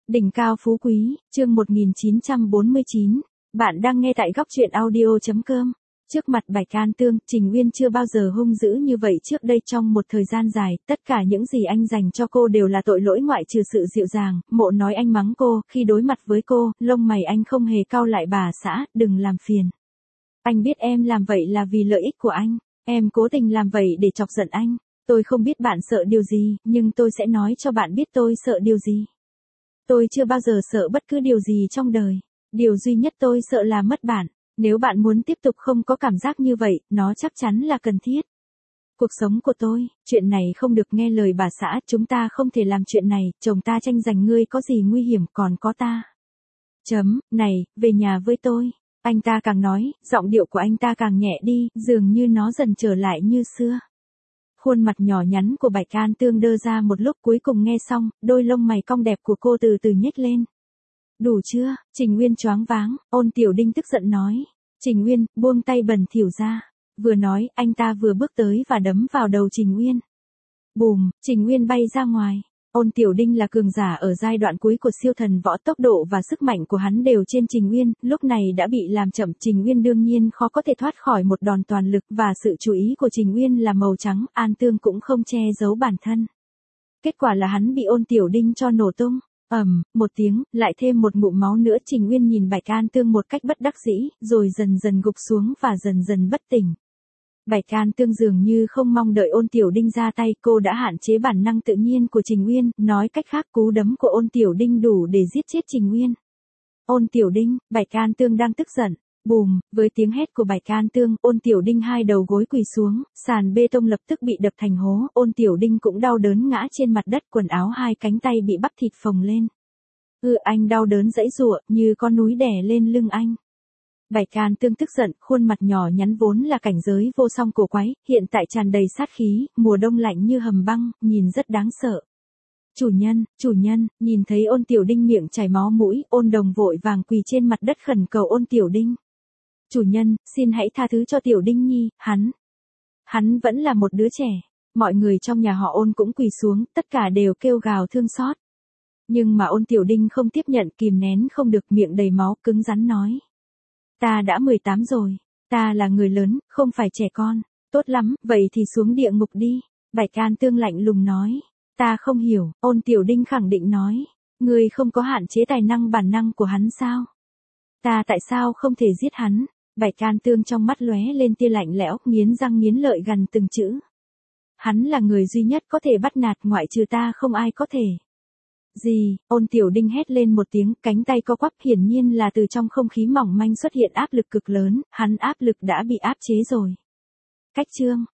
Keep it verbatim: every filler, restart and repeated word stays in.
Đỉnh cao phú quý, chương một nghìn chín trăm bốn mươi chín. Bạn đang nghe tại góc truyện audio chấm com. Trước mặt Bạch An Tương, Trình Uyên chưa bao giờ hung dữ như vậy trước đây trong một thời gian dài, tất cả những gì anh dành cho cô đều là tội lỗi ngoại trừ sự dịu dàng. Mộ nói anh mắng cô, khi đối mặt với cô, lông mày anh không hề cau lại. Bà xã, đừng làm phiền. Anh biết em làm vậy là vì lợi ích của anh, em cố tình làm vậy để chọc giận anh. Tôi không biết bạn sợ điều gì, nhưng tôi sẽ nói cho bạn biết tôi sợ điều gì. Tôi chưa bao giờ sợ bất cứ điều gì trong đời. Điều duy nhất tôi sợ là mất bạn. Nếu bạn muốn tiếp tục không có cảm giác như vậy, nó chắc chắn là cần thiết. Cuộc sống của tôi, chuyện này không được nghe lời bà xã, chúng ta không thể làm chuyện này, chồng ta tranh giành ngươi có gì nguy hiểm còn có ta. Chấm, này, về nhà với tôi. Anh ta càng nói, giọng điệu của anh ta càng nhẹ đi, dường như nó dần trở lại như xưa. Khuôn mặt nhỏ nhắn của Bạch An Tương đơ ra một lúc, cuối cùng nghe xong, đôi lông mày cong đẹp của cô từ từ nhếch lên. Đủ chưa? Trình Uyên choáng váng, Ôn Tiểu Đinh tức giận nói. Trình Uyên, buông tay bẩn thỉu ra. Vừa nói, anh ta vừa bước tới và đấm vào đầu Trình Uyên. Bùm, Trình Uyên bay ra ngoài. Ôn Tiểu Đinh là cường giả ở giai đoạn cuối của siêu thần võ, tốc độ và sức mạnh của hắn đều trên Trình Uyên, lúc này đã bị làm chậm. Trình Uyên đương nhiên khó có thể thoát khỏi một đòn toàn lực, và sự chú ý của Trình Uyên là màu trắng. An Tương cũng không che giấu bản thân. Kết quả là hắn bị Ôn Tiểu Đinh cho nổ tung. Ầm, um, một tiếng, lại thêm một ngụm máu nữa. Trình Uyên nhìn Bạch An Tương một cách bất đắc dĩ, rồi dần dần gục xuống và dần dần bất tỉnh. Bạch An Tương dường như không mong đợi Ôn Tiểu Đinh ra tay, cô đã hạn chế bản năng tự nhiên của Trình Uyên, nói cách khác cú đấm của Ôn Tiểu Đinh đủ để giết chết Trình Uyên. Ôn Tiểu Đinh, Bạch An Tương đang tức giận. Bùm, với tiếng hét của Bạch An Tương, Ôn Tiểu Đinh hai đầu gối quỳ xuống, sàn bê tông lập tức bị đập thành hố, Ôn Tiểu Đinh cũng đau đớn ngã trên mặt đất, quần áo hai cánh tay bị bắp thịt phồng lên. Ừ, anh đau đớn giãy giụa, như con núi đè lên lưng anh. Bạch An Tương tức giận, khuôn mặt nhỏ nhắn vốn là cảnh giới vô song cổ quái, hiện tại tràn đầy sát khí, mùa đông lạnh như hầm băng, nhìn rất đáng sợ. Chủ nhân, chủ nhân, nhìn thấy Ôn Tiểu Đinh miệng chảy máu mũi, Ôn Đồng vội vàng quỳ trên mặt đất khẩn cầu Ôn Tiểu Đinh. Chủ nhân, xin hãy tha thứ cho Tiểu Đinh nhi, hắn. Hắn vẫn là một đứa trẻ. Mọi người trong nhà họ Ôn cũng quỳ xuống, tất cả đều kêu gào thương xót. Nhưng mà Ôn Tiểu Đinh không tiếp nhận, kìm nén không được, miệng đầy máu, cứng rắn nói. Ta đã mười tám rồi, ta là người lớn, không phải trẻ con. Tốt lắm, vậy thì xuống địa ngục đi. Bạch An Tương lạnh lùng nói. Ta không hiểu, Ôn Tiểu Đinh khẳng định nói. Ngươi không có hạn chế tài năng bản năng của hắn sao? Ta tại sao không thể giết hắn? Bạch An Tương trong mắt lóe lên tia lạnh lẽo, nghiến răng nghiến lợi gằn từng chữ. Hắn là người duy nhất có thể bắt nạt, ngoại trừ ta không ai có thể. Gì? Ôn Tiểu Đinh hét lên một tiếng, cánh tay co quắp, hiển nhiên là từ trong không khí mỏng manh xuất hiện áp lực cực lớn, hắn áp lực đã bị áp chế rồi. Cách chương,